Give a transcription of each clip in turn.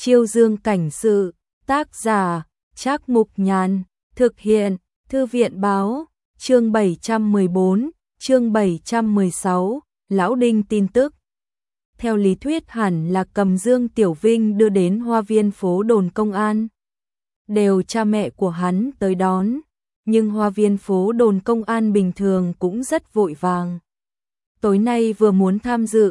Chiêu Dương cảnh sự, tác giả, Trác Mục Nhàn, thực hiện, Thư viện báo, chương 714, chương 716, Lão Đinh tin tức. Theo lý thuyết hẳn là cầm Dương Tiểu Vinh đưa đến hoa viên phố đồn công an. Đều cha mẹ của hắn tới đón, nhưng hoa viên phố đồn công an bình thường cũng rất vội vàng. Tối nay vừa muốn tham dự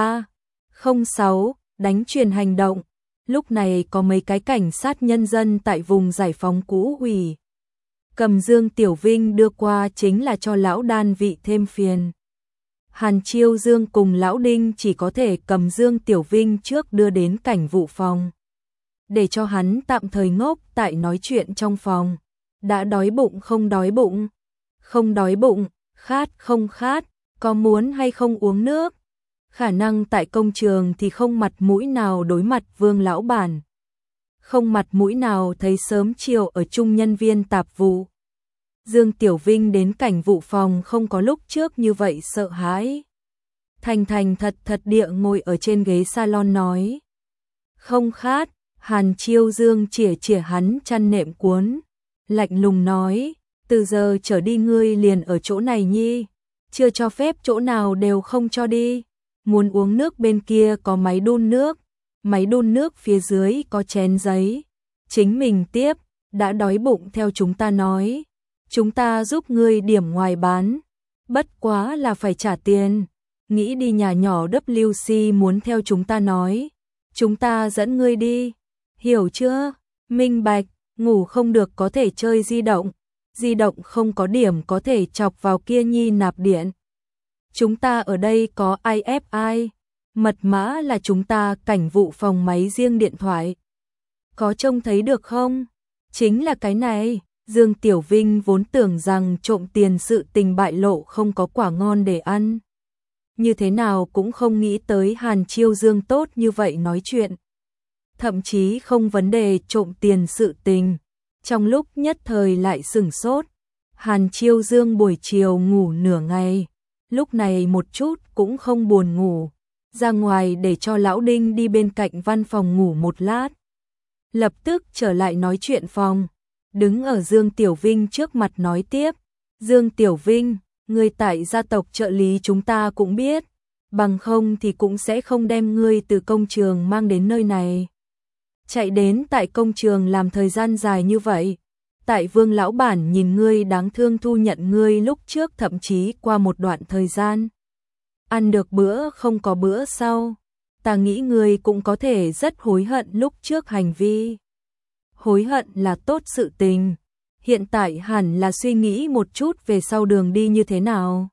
306 đánh chuyền hành động, lúc này có mấy cái cảnh sát nhân dân tại vùng giải phóng cũ ủy. Cầm Dương Tiểu Vinh đưa qua chính là cho lão đan vị thêm phiền. Hàn Chiêu Dương cùng lão Đinh chỉ có thể cầm Dương Tiểu Vinh trước đưa đến cảnh vụ phòng, để cho hắn tạm thời ngốc tại nói chuyện trong phòng. Đã đói bụng không đói bụng? Không đói bụng, khát không khát, có muốn hay không uống nước? Khả năng tại công trường thì không mặt mũi nào đối mặt Vương lão bản. Không mặt mũi nào thấy sớm chiều ở chung nhân viên tạp vụ. Dương Tiểu Vinh đến cảnh vụ phòng không có lúc trước như vậy sợ hãi. Thành thành thật thật địa ngồi ở trên ghế salon nói. Không khát. Hàn Chiêu Dương chỉa hắn chăn nệm cuốn, lạnh lùng nói, từ giờ trở đi ngươi liền ở chỗ này nhi, chưa cho phép chỗ nào đều không cho đi. Muốn uống nước bên kia có máy đun nước phía dưới có chén giấy, chính mình tiếp. Đã đói bụng theo chúng ta nói, chúng ta giúp ngươi điểm ngoài bán, bất quá là phải trả tiền. Nghĩ đi nhà nhỏ WC muốn theo chúng ta nói, chúng ta dẫn ngươi đi. Hiểu chưa? Minh bạch. Ngủ không được có thể chơi di động không có điểm có thể chọc vào kia nhi nạp điện. Chúng ta ở đây có IFI, mật mã là chúng ta cảnh vụ phòng máy riêng điện thoại. Có trông thấy được không? Chính là cái này. Dương Tiểu Vinh vốn tưởng rằng trộm tiền sự tình bại lộ không có quả ngon để ăn. Như thế nào cũng không nghĩ tới Hàn Chiêu Dương tốt như vậy nói chuyện. Thậm chí không vấn đề trộm tiền sự tình. Trong lúc nhất thời lại sửng sốt. Hàn Chiêu Dương buổi chiều ngủ nửa ngày, lúc này một chút cũng không buồn ngủ, ra ngoài để cho lão Đinh đi bên cạnh văn phòng ngủ một lát. Lập tức trở lại nói chuyện phòng, đứng ở Dương Tiểu Vinh trước mặt nói tiếp. Dương Tiểu Vinh, ngươi tại gia tộc trợ lý chúng ta cũng biết, bằng không thì cũng sẽ không đem ngươi từ công trường mang đến nơi này. Chạy đến tại công trường làm thời gian dài như vậy, tại Vương lão bản nhìn ngươi đáng thương thu nhận ngươi lúc trước thậm chí qua một đoạn thời gian. Ăn được bữa không có bữa sau, ta nghĩ ngươi cũng có thể rất hối hận lúc trước hành vi. Hối hận là tốt sự tình, hiện tại hẳn là suy nghĩ một chút về sau đường đi như thế nào.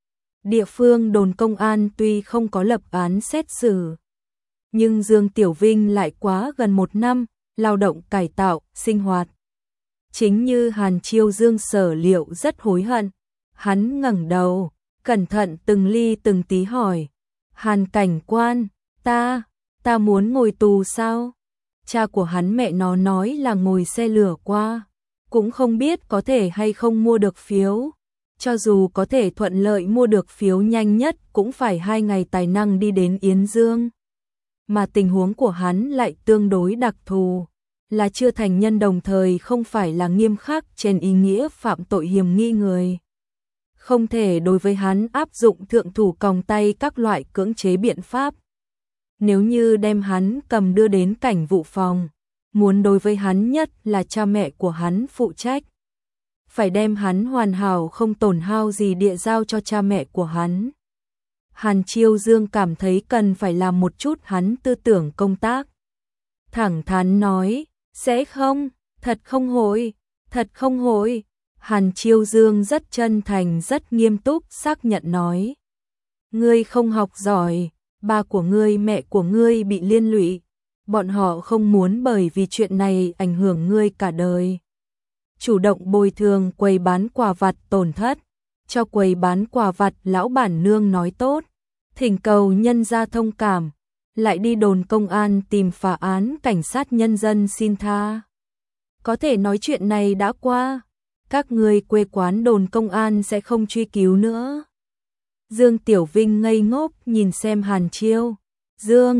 Địa phương đồn công an tuy không có lập án xét xử, nhưng Dương Tiểu Vinh lại quá gần 1 năm, lao động cải tạo, sinh hoạt. Chính như Hàn Chiêu Dương sở liệu rất hối hận. Hắn ngẩng đầu, cẩn thận từng ly từng tí hỏi. Hàn cảnh quan, ta muốn ngồi tù sao? Cha của hắn mẹ nó nói là ngồi xe lửa qua, cũng không biết có thể hay không mua được phiếu. Cho dù có thể thuận lợi mua được phiếu nhanh nhất cũng phải 2 ngày tài năng đi đến Yến Dương. Mà tình huống của hắn lại tương đối đặc thù, là chưa thành nhân đồng thời không phải là nghiêm khắc trên ý nghĩa phạm tội hiểm nghi người. Không thể đối với hắn áp dụng thượng thủ còng tay các loại cưỡng chế biện pháp. Nếu như đem hắn cầm đưa đến cảnh vụ phòng, muốn đối với hắn nhất là cha mẹ của hắn phụ trách. Phải đem hắn hoàn hảo không tổn hao gì địa giao cho cha mẹ của hắn. Hàn Chiêu Dương cảm thấy cần phải làm một chút hắn tư tưởng công tác. Thẳng thắn nói, sẽ không, thật không hối. Hàn Chiêu Dương rất chân thành rất nghiêm túc xác nhận nói. Ngươi không học giỏi, ba của ngươi mẹ của ngươi bị liên lụy. Bọn họ không muốn bởi vì chuyện này ảnh hưởng ngươi cả đời. Chủ động bồi thường quầy bán quà vặt tổn thất. Cho quầy bán quà vặt lão bản nương nói tốt, thỉnh cầu nhân gia thông cảm, lại đi đồn công an tìm phá án cảnh sát nhân dân xin tha. Có thể nói chuyện này đã qua, các người quê quán đồn công an sẽ không truy cứu nữa. Dương Tiểu Vinh ngây ngốc nhìn xem Hàn Chiêu Dương,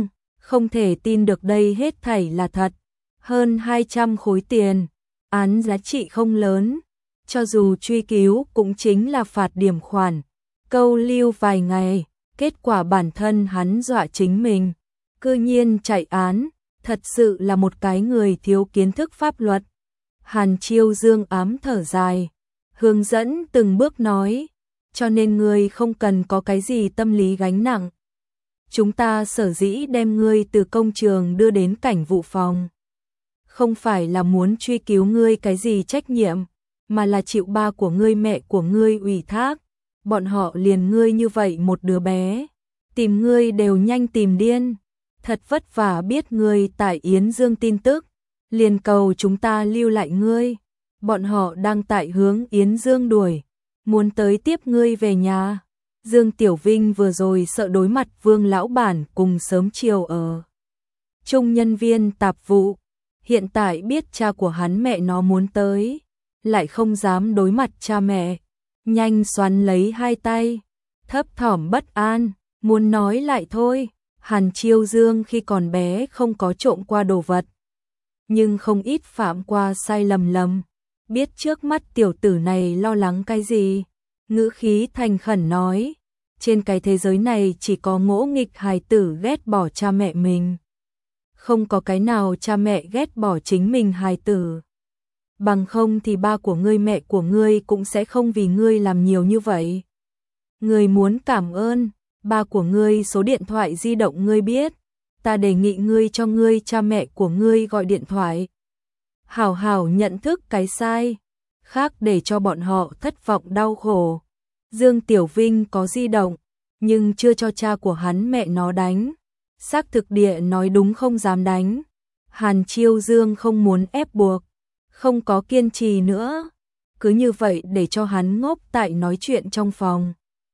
Không thể tin được đây hết thảy là thật. Hơn 200 khối tiền, án giá trị không lớn, cho dù truy cứu cũng chính là phạt điểm khoản, câu lưu vài ngày, kết quả bản thân hắn dọa chính mình, cư nhiên chạy án, thật sự là một cái người thiếu kiến thức pháp luật. Hàn Chiêu Dương ám thở dài, hướng dẫn từng bước nói, cho nên ngươi không cần có cái gì tâm lý gánh nặng. Chúng ta sở dĩ đem ngươi từ công trường đưa đến cảnh vụ phòng, không phải là muốn truy cứu ngươi cái gì trách nhiệm, mà là chịu ba của ngươi mẹ của ngươi ủy thác, bọn họ liền ngươi như vậy một đứa bé, tìm ngươi đều nhanh tìm điên, thật vất vả biết ngươi tại Yến Dương tin tức, liền cầu chúng ta lưu lại ngươi, bọn họ đang tại hướng Yến Dương đuổi, muốn tới tiếp ngươi về nhà. Dương Tiểu Vinh vừa rồi sợ đối mặt Vương lão bản cùng sớm chiều ở chung nhân viên tạp vụ, hiện tại biết cha của hắn mẹ nó muốn tới, lại không dám đối mặt cha mẹ, nhanh xoắn lấy hai tay, thấp thỏm bất an, muốn nói lại thôi. Hàn Chiêu Dương khi còn bé không có trộm qua đồ vật, nhưng không ít phạm qua sai lầm, biết trước mắt tiểu tử này lo lắng cái gì, ngữ khí thành khẩn nói, trên cái thế giới này chỉ có ngỗ nghịch hài tử ghét bỏ cha mẹ mình, không có cái nào cha mẹ ghét bỏ chính mình hài tử. Bằng không thì ba của ngươi mẹ của ngươi cũng sẽ không vì ngươi làm nhiều như vậy. Ngươi muốn cảm ơn, ba của ngươi số điện thoại di động ngươi biết, ta đề nghị ngươi cho ngươi cha mẹ của ngươi gọi điện thoại. Hảo hảo nhận thức cái sai, khác để cho bọn họ thất vọng đau khổ. Dương Tiểu Vinh có di động, nhưng chưa cho cha của hắn mẹ nó đánh. Xác thực địa nói đúng không dám đánh. Hàn Chiêu Dương không muốn ép buộc, không có kiên trì nữa, cứ như vậy để cho hắn ngốc tại nói chuyện trong phòng.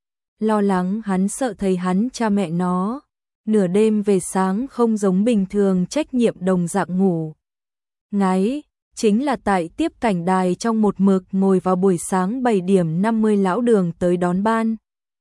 Lo lắng hắn sợ thấy hắn cha mẹ nó, nửa đêm về sáng không giống bình thường trách nhiệm đồng dạng ngủ. Ngáy, chính là tại tiếp cảnh đài trong một mực ngồi vào buổi sáng 7 điểm 50 lão Đường tới đón ban.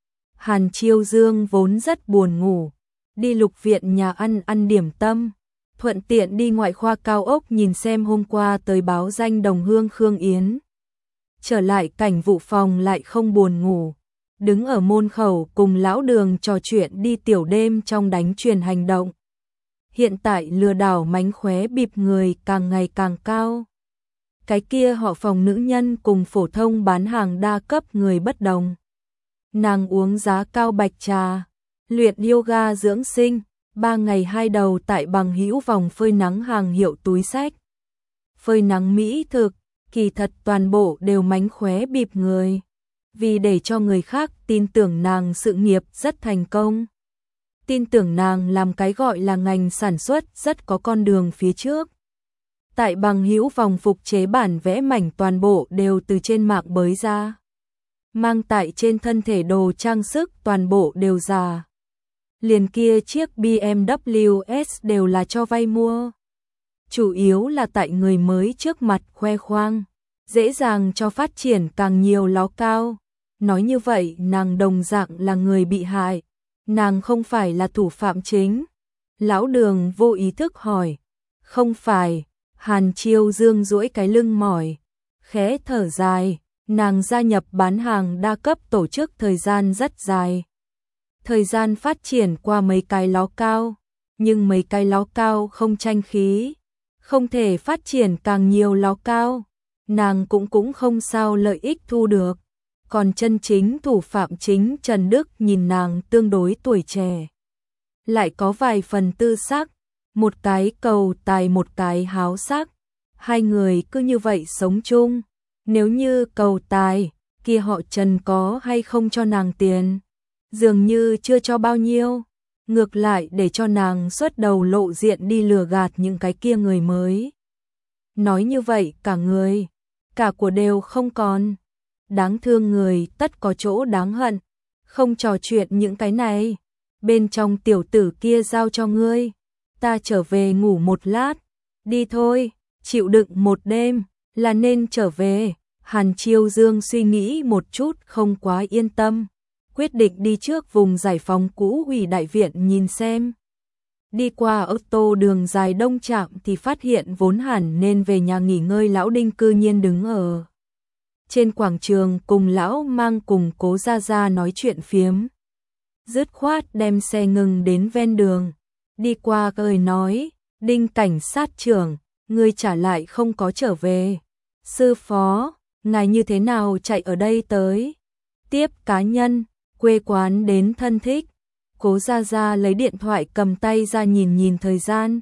Hàn Chiêu Dương vốn rất buồn ngủ, đi Lục Viện nhà ăn điểm tâm, thuận tiện đi ngoại khoa cao ốc nhìn xem hôm qua tới báo danh đồng hương Khương Yến. Trở lại cảnh vụ phòng lại không buồn ngủ, đứng ở môn khẩu cùng lão Đường trò chuyện đi tiểu đêm trong đánh truyền hành động. Hiện tại lừa đảo mánh khóe bịp người càng ngày càng cao. Cái kia họ phòng nữ nhân cùng phổ thông bán hàng đa cấp người bất đồng. Nàng uống giá cao bạch trà, luyện yoga dưỡng sinh, 3 ngày 2 đầu tại Bằng Hữu vòng phơi nắng hàng hiệu túi xách. Phơi nắng mỹ thực, kỳ thật toàn bộ đều mánh khóe bịp người. Vì để cho người khác tin tưởng nàng sự nghiệp rất thành công. Tin tưởng nàng làm cái gọi là ngành sản xuất rất có con đường phía trước. Tại Bằng Hữu vòng phục chế bản vẽ mảnh toàn bộ đều từ trên mạng bới ra. Mang tại trên thân thể đồ trang sức toàn bộ đều giả. Liền kia chiếc BMW S đều là cho vay mua. Chủ yếu là tại người mới trước mặt khoe khoang, dễ dàng cho phát triển càng nhiều ló cao. Nói như vậy nàng đồng dạng là người bị hại, nàng không phải là thủ phạm chính. Lão Đường vô ý thức hỏi, không phải. Hàn Chiêu Dương duỗi cái lưng mỏi, khẽ thở dài, nàng gia nhập bán hàng đa cấp tổ chức thời gian rất dài. Thời gian phát triển qua mấy cái ló cao, nhưng mấy cái ló cao không tranh khí, không thể phát triển càng nhiều ló cao, nàng cũng không sao lợi ích thu được. Còn chân chính thủ phạm chính Trần Đức nhìn nàng tương đối tuổi trẻ, lại có vài phần tư sắc, một cái cầu tài một cái háo sắc, hai người cứ như vậy sống chung. Nếu như cầu tài, kia họ Trần có hay không cho nàng tiền? Dường như chưa cho bao nhiêu, ngược lại để cho nàng xuất đầu lộ diện đi lừa gạt những cái kia người mới. Nói như vậy cả người, cả của đều không còn. Đáng thương người tất có chỗ đáng hận, không trò chuyện những cái này. Bên trong tiểu tử kia giao cho ngươi, ta trở về ngủ một lát, đi thôi, chịu đựng một đêm, là nên trở về. Hàn Chiêu Dương suy nghĩ một chút không quá yên tâm, quyết định đi trước vùng giải phóng cũ Hủy Đại Viện nhìn xem. Đi qua ô tô đường dài đông trạm thì phát hiện vốn hẳn nên về nhà nghỉ ngơi Lão Đinh cư nhiên đứng ở trên quảng trường cùng Lão Mang cùng Cố Gia Gia nói chuyện phiếm. Dứt khoát đem xe ngừng đến ven đường. Đi qua cười nói, Đinh cảnh sát trưởng, ngươi trả lại không có trở về. Sư phó, ngài như thế nào chạy ở đây tới? Tiếp cá nhân, quê quán đến thân thích. Cố Gia Gia lấy điện thoại cầm tay ra nhìn nhìn thời gian.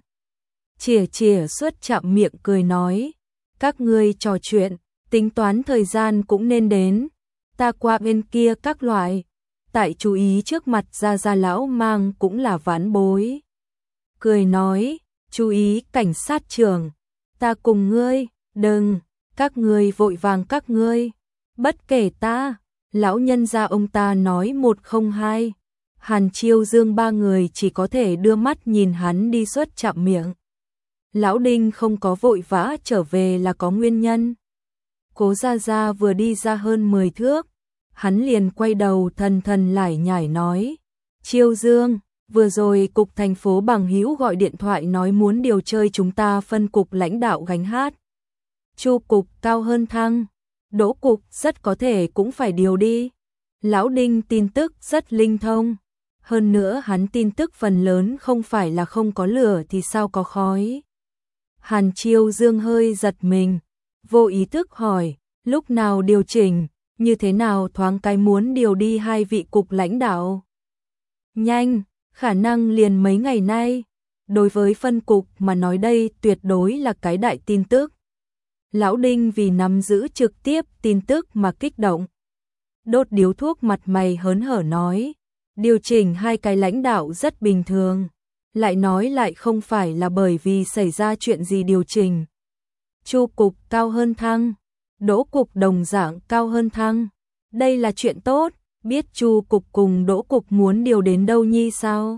Chỉa suốt chạm miệng cười nói, các ngươi trò chuyện, tính toán thời gian cũng nên đến. Ta qua bên kia các loại. Tại chú ý trước mặt Gia Gia Lão Mang cũng là vãn bối. Cười nói, chú ý cảnh sát trưởng, ta cùng ngươi, đừng, các ngươi vội vàng các ngươi. Bất kể ta, lão nhân gia ông ta nói 102. Hàn Chiêu Dương ba người chỉ có thể đưa mắt nhìn hắn đi suốt chạm miệng. Lão Đinh không có vội vã trở về là có nguyên nhân. Cố Gia Gia vừa đi ra hơn 10 thước, hắn liền quay đầu thần lải nhải nói, Chiêu Dương, vừa rồi cục thành phố Bằng Hữu gọi điện thoại nói muốn điều chơi chúng ta phân cục lãnh đạo gánh hát. Chu cục cao hơn thăng, Đỗ cục rất có thể cũng phải điều đi. Lão Đinh tin tức rất linh thông. Hơn nữa hắn tin tức phần lớn không phải là không có lửa thì sao có khói. Hàn Chiêu Dương hơi giật mình, vô ý thức hỏi, lúc nào điều chỉnh, như thế nào thoáng cái muốn điều đi 2 vị cục lãnh đạo. Nhanh, khả năng liền mấy ngày nay. Đối với phân cục mà nói đây tuyệt đối là cái đại tin tức. Lão Đinh vì nắm giữ trực tiếp tin tức mà kích động. Đốt điếu thuốc mặt mày hớn hở nói, điều chỉnh 2 cái lãnh đạo rất bình thường. Lại nói lại không phải là bởi vì xảy ra chuyện gì điều chỉnh. Chu cục cao hơn thăng, Đỗ cục đồng dạng cao hơn thăng. Đây là chuyện tốt, biết Chu cục cùng Đỗ cục muốn điều đến đâu nhi sao?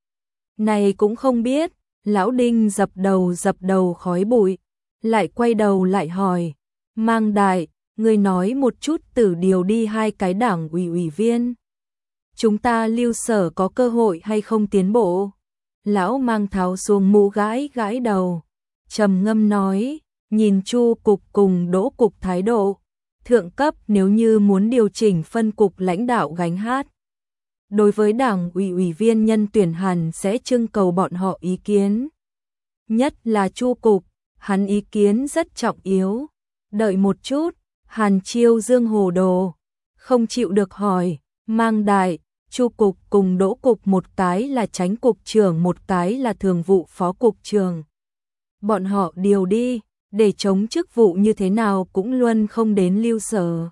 Này cũng không biết. Lão Đinh dập đầu khói bụi, lại quay đầu lại hỏi, Mang đại, ngươi nói một chút từ điều đi 2 cái đảng ủy viên. Chúng ta Lưu Sở có cơ hội hay không tiến bộ? Lão Mang tháo xuống mũ gãi đầu, trầm ngâm nói, nhìn Chu cục cùng Đỗ cục thái độ, thượng cấp nếu như muốn điều chỉnh phân cục lãnh đạo gánh hát. Đối với đảng ủy viên nhân tuyển hẳn sẽ trưng cầu bọn họ ý kiến. Nhất là Chu cục, hắn ý kiến rất trọng yếu. Đợi một chút, Hàn Chiêu Dương hồ đồ, không chịu được hỏi, Mang đại, Chu cục cùng Đỗ cục một cái là chánh cục trưởng một cái là thường vụ phó cục trưởng. Bọn họ điều đi, để chống chức vụ như thế nào cũng luôn không đến Lưu Sở.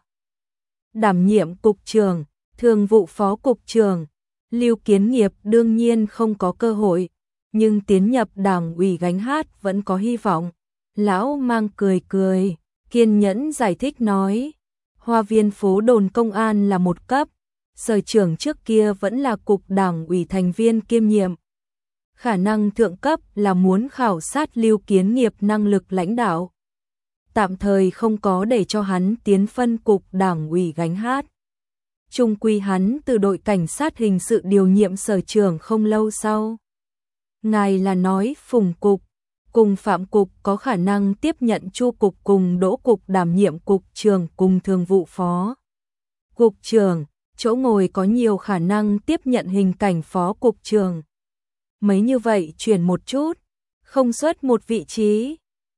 Đảm nhiệm cục trưởng, thường vụ phó cục trưởng, Lưu Kiến Nghiệp đương nhiên không có cơ hội, nhưng tiến nhập đảng ủy gánh hát vẫn có hy vọng. Lão Mang cười, kiên nhẫn giải thích nói, Hoa Viên phố đồn công an là một cấp, sở trưởng trước kia vẫn là cục đảng ủy thành viên kiêm nhiệm. Khả năng thượng cấp là muốn khảo sát Lưu Kiến Nghiệp năng lực lãnh đạo. Tạm thời không có để cho hắn tiến phân cục đảng ủy gánh hát. Trung quy hắn từ đội cảnh sát hình sự điều nhiệm sở trưởng không lâu sau. Ngài là nói Phùng cục cùng Phạm cục có khả năng tiếp nhận Chu cục cùng Đỗ cục đảm nhiệm cục trưởng cùng thường vụ phó cục trưởng, chỗ ngồi có nhiều khả năng tiếp nhận hình cảnh phó cục trưởng. Mấy như vậy chuyển một chút, không xuất một vị trí.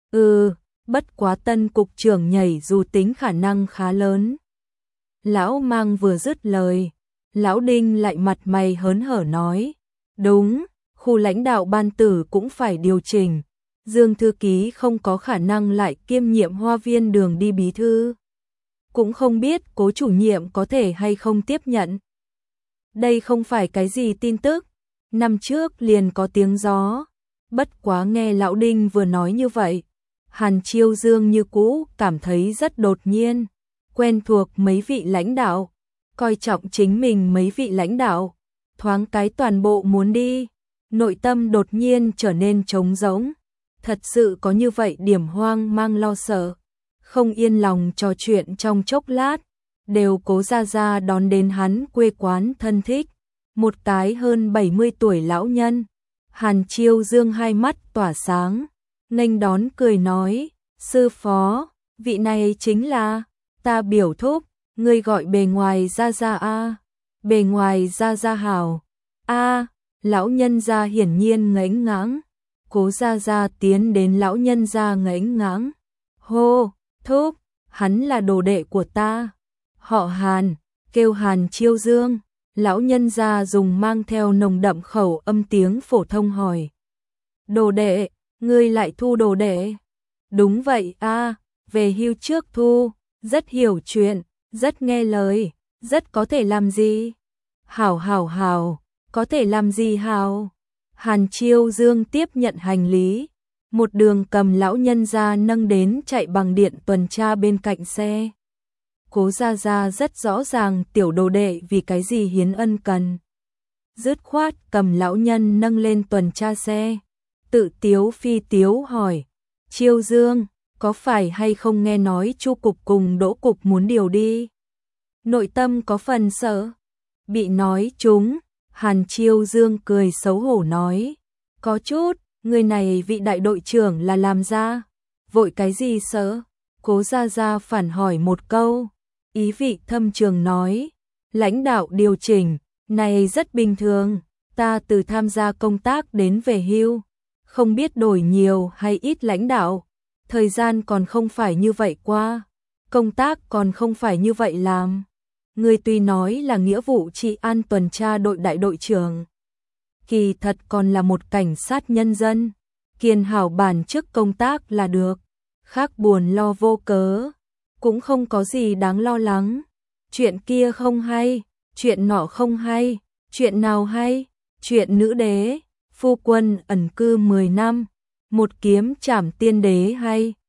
Bất quá tân cục trưởng nhảy dù tính khả năng khá lớn. Lão Mang vừa dứt lời, Lão Đinh lại mặt mày hớn hở nói, đúng, khu lãnh đạo ban tử cũng phải điều chỉnh. Dương thư ký không có khả năng lại kiêm nhiệm Hoa Viên đường đi bí thư. Cũng không biết Cố chủ nhiệm có thể hay không tiếp nhận. Đây không phải cái gì tin tức, năm trước liền có tiếng gió. Bất quá nghe Lão Đinh vừa nói như vậy, Hàn Chiêu Dương như cũ cảm thấy rất đột nhiên, quen thuộc mấy vị lãnh đạo, coi trọng chính mình mấy vị lãnh đạo, thoáng cái toàn bộ muốn đi, nội tâm đột nhiên trở nên trống rỗng. Thật sự có như vậy điểm hoang mang lo sợ, không yên lòng trò chuyện trong chốc lát, đều Cố Gia Gia đón đến hắn quê quán thân thích, một cái hơn 70 tuổi lão nhân. Hàn Chiêu Dương hai mắt tỏa sáng, nghênh đón cười nói, sư phó, vị này chính là ta biểu thúc, ngươi gọi bề ngoài ra ra a. Bề ngoài ra ra hảo. A, lão nhân gia hiển nhiên ngẫnh ngãng. Cố gia gia tiến đến lão nhân gia ngẫnh ngãng. Hô, thúc, hắn là đồ đệ của ta. Họ Hàn, kêu Hàn Chiêu Dương. Lão nhân gia dùng mang theo nồng đậm khẩu âm tiếng phổ thông hỏi. Đồ đệ, ngươi lại thu đồ đệ? Đúng vậy a, về hưu trước thu, rất hiểu chuyện, rất nghe lời, rất có thể làm gì. Hảo hảo hảo, có thể làm gì hảo? Hàn Chiêu Dương tiếp nhận hành lý, một đường cầm lão nhân gia nâng đến chạy bằng điện tuần tra bên cạnh xe. Cố gia gia rất rõ ràng tiểu đồ đệ vì cái gì hiến ân cần. Dứt khoát cầm lão nhân nâng lên tuần tra xe, tự tiếu phi tiếu hỏi, Chiêu Dương, có phải hay không nghe nói Chu cục cùng Đỗ cục muốn điều đi? Nội tâm có phần sợ, bị nói trúng. Hàn Chiêu Dương cười xấu hổ nói, có chút, người này vị đại đội trưởng là làm ra, vội cái gì sợ? Cố gia gia phản hỏi một câu, ý vị thâm trường nói, lãnh đạo điều chỉnh, này rất bình thường, ta từ tham gia công tác đến về hưu, không biết đổi nhiều hay ít lãnh đạo, thời gian còn không phải như vậy qua, công tác còn không phải như vậy làm. Người tuy nói là nghĩa vụ trị an tuần tra đội đại đội trưởng, kỳ thật còn là một cảnh sát nhân dân, kiên hảo bản chức công tác là được, khác buồn lo vô cớ, cũng không có gì đáng lo lắng. Chuyện kia không hay, chuyện nọ không hay, chuyện nào hay? Chuyện nữ đế, phu quân ẩn cư 10 năm, một kiếm trảm tiên đế hay?